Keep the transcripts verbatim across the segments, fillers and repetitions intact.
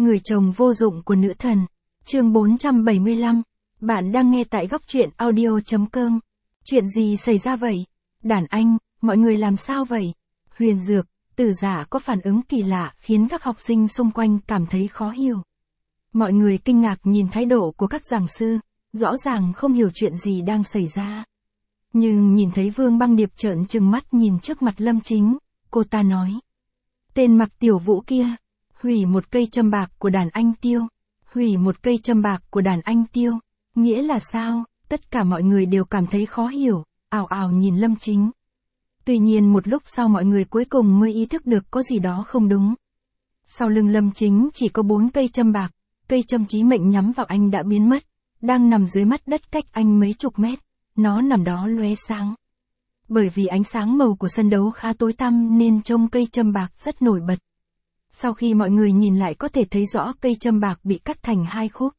Người chồng vô dụng của nữ thần. Chương bốn trăm bảy mươi lăm. Bạn đang nghe tại góc truyện audio chấm com. Chuyện gì xảy ra vậy? Đàn anh, mọi người làm sao vậy? Huyền Dược, Tử Giả có phản ứng kỳ lạ khiến các học sinh xung quanh cảm thấy khó hiểu. Mọi người kinh ngạc nhìn thái độ của các giảng sư, rõ ràng không hiểu chuyện gì đang xảy ra. Nhưng nhìn thấy Vương Băng Điệp trợn trừng mắt nhìn trước mặt Lâm Chính, cô ta nói. Tên Mặc Tiểu Vũ kia, hủy một cây châm bạc của đàn anh Tiêu, hủy một cây châm bạc của đàn anh Tiêu, nghĩa là sao? Tất cả mọi người đều cảm thấy khó hiểu, ào ào nhìn Lâm Chính. Tuy nhiên một lúc sau mọi người cuối cùng mới ý thức được có gì đó không đúng. Sau lưng Lâm Chính chỉ có bốn cây châm bạc, cây châm chí mệnh nhắm vào anh đã biến mất, đang nằm dưới mắt đất cách anh mấy chục mét, nó nằm đó lóe sáng. Bởi vì ánh sáng màu của sân đấu khá tối tăm nên trông cây châm bạc rất nổi bật. Sau khi mọi người nhìn lại có thể thấy rõ cây châm bạc bị cắt thành hai khúc.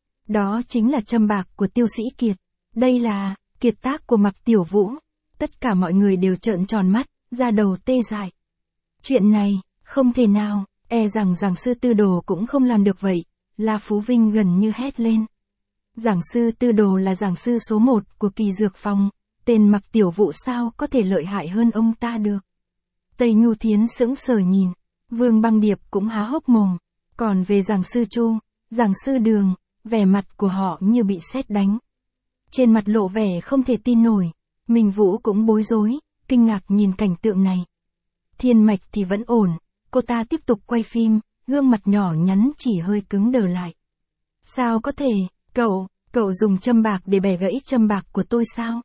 Đó chính là châm bạc của Tiêu Sĩ Kiệt. Đây là kiệt tác của Mặc Tiểu Vũ. Tất cả mọi người đều trợn tròn mắt, da đầu tê dại. Chuyện này, không thể nào, e rằng giảng sư Tư Đồ cũng không làm được vậy. La Phú Vinh gần như hét lên. Giảng sư Tư Đồ là giảng sư số một của Kỳ Dược Phòng, tên Mặc Tiểu Vũ sao có thể lợi hại hơn ông ta được. Tây Nhu Thiến sững sờ nhìn, Vương Băng Điệp cũng há hốc mồm, còn về giảng sư Chu, giảng sư Đường, vẻ mặt của họ như bị sét đánh. Trên mặt lộ vẻ không thể tin nổi, Minh Vũ cũng bối rối, kinh ngạc nhìn cảnh tượng này. Thiên Mạch thì vẫn ổn, cô ta tiếp tục quay phim, gương mặt nhỏ nhắn chỉ hơi cứng đờ lại. Sao có thể, cậu, cậu dùng châm bạc để bẻ gãy châm bạc của tôi sao?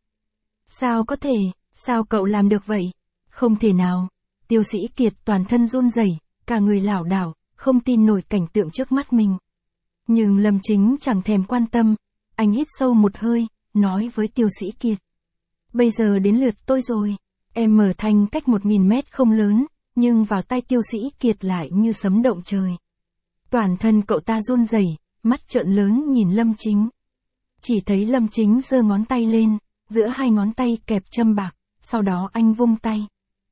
Sao có thể, sao cậu làm được vậy? Không thể nào. Tiêu Sĩ Kiệt toàn thân run rẩy, cả người lảo đảo, không tin nổi cảnh tượng trước mắt mình. Nhưng Lâm Chính chẳng thèm quan tâm, anh hít sâu một hơi, nói với Tiêu Sĩ Kiệt. Bây giờ đến lượt tôi rồi, em mở thanh cách một nghìn mét không lớn, nhưng vào tay Tiêu Sĩ Kiệt lại như sấm động trời. Toàn thân cậu ta run rẩy, mắt trợn lớn nhìn Lâm Chính. Chỉ thấy Lâm Chính giơ ngón tay lên, giữa hai ngón tay kẹp châm bạc, sau đó anh vung tay.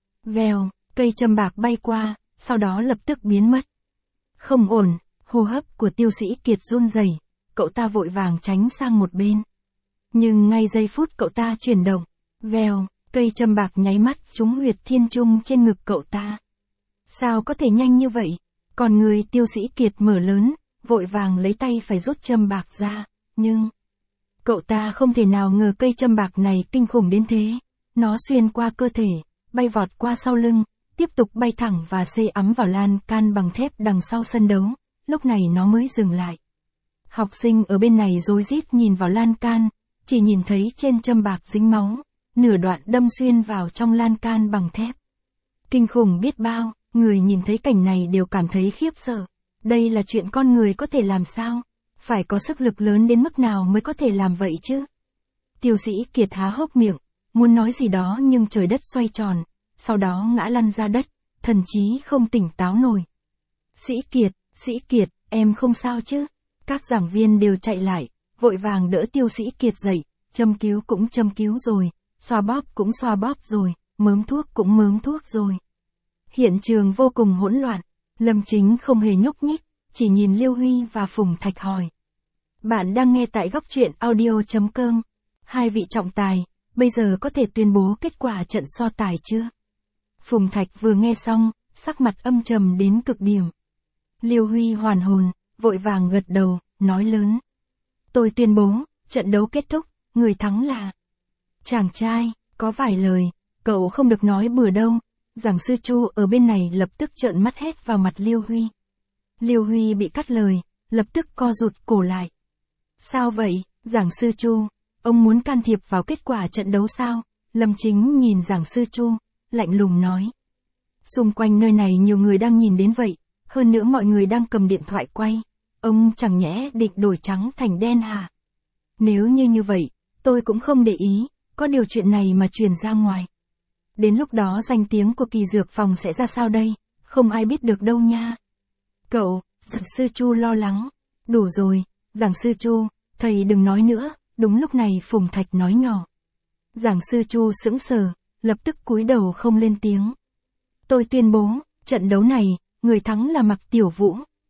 Vèo, cây châm bạc bay qua, sau đó lập tức biến mất. Không ổn, hô hấp của Tiêu Sĩ Kiệt run rẩy, cậu ta vội vàng tránh sang một bên. Nhưng ngay giây phút cậu ta chuyển động, vèo, cây châm bạc nháy mắt trúng huyệt thiên trung trên ngực cậu ta. Sao có thể nhanh như vậy? Còn người Tiêu Sĩ Kiệt mở lớn, vội vàng lấy tay phải rút châm bạc ra, nhưng cậu ta không thể nào ngờ cây châm bạc này kinh khủng đến thế. Nó xuyên qua cơ thể, bay vọt qua sau lưng, tiếp tục bay thẳng và xây ắm vào lan can bằng thép đằng sau sân đấu, lúc này nó mới dừng lại. Học sinh ở bên này rối rít nhìn vào lan can, chỉ nhìn thấy trên châm bạc dính máu, nửa đoạn đâm xuyên vào trong lan can bằng thép. Kinh khủng biết bao, người nhìn thấy cảnh này đều cảm thấy khiếp sợ. Đây là chuyện con người có thể làm sao? Phải có sức lực lớn đến mức nào mới có thể làm vậy chứ? Tiêu Sĩ Kiệt há hốc miệng, muốn nói gì đó nhưng trời đất xoay tròn, sau đó ngã lăn ra đất, thần trí không tỉnh táo nổi. Sĩ Kiệt, Sĩ Kiệt, em không sao chứ? Các giảng viên đều chạy lại, vội vàng đỡ Tiêu Sĩ Kiệt dậy, châm cứu cũng châm cứu rồi, xoa bóp cũng xoa bóp rồi, mớm thuốc cũng mớm thuốc rồi. Hiện trường vô cùng hỗn loạn, Lâm Chính không hề nhúc nhích, chỉ nhìn Liêu Huy và Phùng Thạch hỏi. Bạn đang nghe tại góc truyện audio chấm com. Hai vị trọng tài, bây giờ có thể tuyên bố kết quả trận so tài chưa? Phùng Thạch vừa nghe xong, sắc mặt âm trầm đến cực điểm. Liêu Huy hoàn hồn, vội vàng gật đầu, nói lớn. Tôi tuyên bố, trận đấu kết thúc, người thắng là... Chàng trai, có vài lời, cậu không được nói bừa đâu. Giảng sư Chu ở bên này lập tức trợn mắt hét vào mặt Liêu Huy. Liêu Huy bị cắt lời, lập tức co rụt cổ lại. Sao vậy, giảng sư Chu, ông muốn can thiệp vào kết quả trận đấu sao? Lâm Chính nhìn giảng sư Chu, lạnh lùng nói. Xung quanh nơi này nhiều người đang nhìn đến vậy, hơn nữa mọi người đang cầm điện thoại quay. Ông chẳng nhẽ định đổi trắng thành đen hả? Nếu như như vậy, tôi cũng không để ý, có điều chuyện này mà truyền ra ngoài. Đến lúc đó danh tiếng của Kỳ Dược Phòng sẽ ra sao đây? Không ai biết được đâu nha. Cậu, giảng sư Chu lo lắng. Đủ rồi, giảng sư Chu, thầy đừng nói nữa. Đúng lúc này Phùng Thạch nói nhỏ. Giảng sư Chu sững sờ, lập tức cúi đầu không lên tiếng. Tôi tuyên bố, trận đấu này, người thắng là Mặc Tiểu Vũ.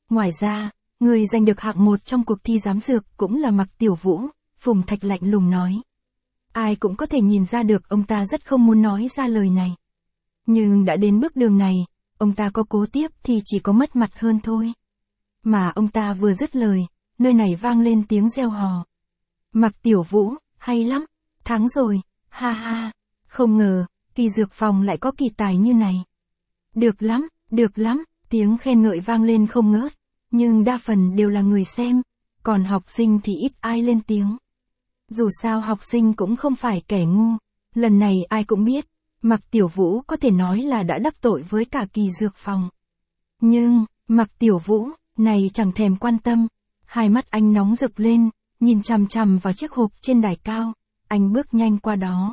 Ngoài ra, người giành được hạng một trong cuộc thi giám dược cũng là Mạc Tiểu Vũ, Phùng Thạch lạnh lùng nói. Ai cũng có thể nhìn ra được ông ta rất không muốn nói ra lời này. Nhưng đã đến bước đường này, ông ta có cố tiếp thì chỉ có mất mặt hơn thôi. Mà ông ta vừa dứt lời, nơi này vang lên tiếng reo hò. Mạc Tiểu Vũ, hay lắm, thắng rồi, ha ha, không ngờ, kỳ dược phòng lại có kỳ tài như này. Được lắm, được lắm, tiếng khen ngợi vang lên không ngớt, nhưng đa phần đều là người xem, còn học sinh thì ít ai lên tiếng. Dù sao học sinh cũng không phải kẻ ngu, lần này ai cũng biết, Mạc Tiểu Vũ có thể nói là đã đắc tội với cả kỳ dược phòng. Nhưng, Mạc Tiểu Vũ, này chẳng thèm quan tâm, hai mắt anh nóng rực lên, nhìn chằm chằm vào chiếc hộp trên đài cao, anh bước nhanh qua đó.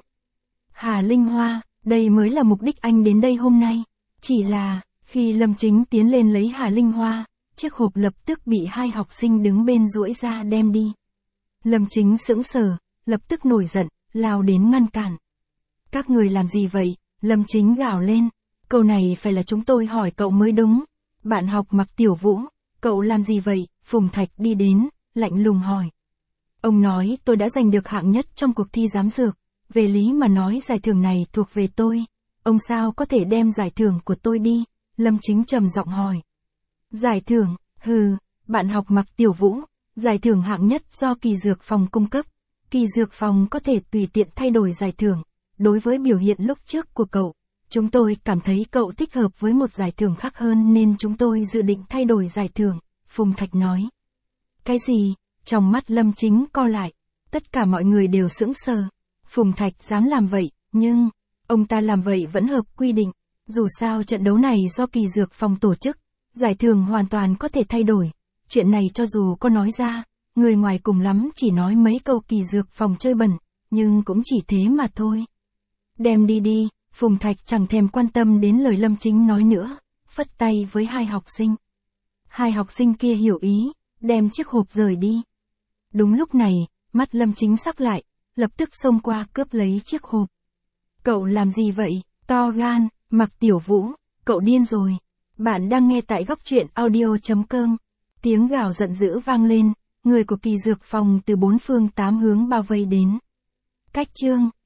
Hà Linh Hoa, đây mới là mục đích anh đến đây hôm nay, chỉ là, khi Lâm Chính tiến lên lấy Hà Linh Hoa, chiếc hộp lập tức bị hai học sinh đứng bên duỗi ra đem đi. Lâm Chính sững sờ, lập tức nổi giận, lao đến ngăn cản. Các người làm gì vậy? Lâm Chính gào lên. Câu này phải là chúng tôi hỏi cậu mới đúng. Bạn học Mạc Tiểu Vũ, cậu làm gì vậy? Phùng Thạch đi đến, lạnh lùng hỏi. Ông nói tôi đã giành được hạng nhất trong cuộc thi giám dược. Về lý mà nói giải thưởng này thuộc về tôi. Ông sao có thể đem giải thưởng của tôi đi? Lâm Chính trầm giọng hỏi. Giải thưởng, hừ, bạn học Mạc Tiểu Vũ. Giải thưởng hạng nhất do kỳ dược phòng cung cấp. Kỳ dược phòng có thể tùy tiện thay đổi giải thưởng. Đối với biểu hiện lúc trước của cậu, chúng tôi cảm thấy cậu thích hợp với một giải thưởng khác hơn nên chúng tôi dự định thay đổi giải thưởng, Phùng Thạch nói. Cái gì? Trong mắt Lâm Chính co lại, tất cả mọi người đều sững sờ. Phùng Thạch dám làm vậy, nhưng, ông ta làm vậy vẫn hợp quy định. Dù sao trận đấu này do kỳ dược phòng tổ chức, giải thưởng hoàn toàn có thể thay đổi. Chuyện này cho dù có nói ra, người ngoài cùng lắm chỉ nói mấy câu kỳ dược phòng chơi bẩn, nhưng cũng chỉ thế mà thôi. Đem đi đi, Phùng Thạch chẳng thèm quan tâm đến lời Lâm Chính nói nữa, phất tay với hai học sinh. Hai học sinh kia hiểu ý, đem chiếc hộp rời đi. Đúng lúc này, mắt Lâm Chính sắc lại, lập tức xông qua cướp lấy chiếc hộp. Cậu làm gì vậy? To gan, Mạc Tiểu Vũ, cậu điên rồi. Bạn đang nghe tại góc truyện audio.com. Tiếng gào giận dữ vang lên, người của kỳ dược phòng từ bốn phương tám hướng bao vây đến. Cách chương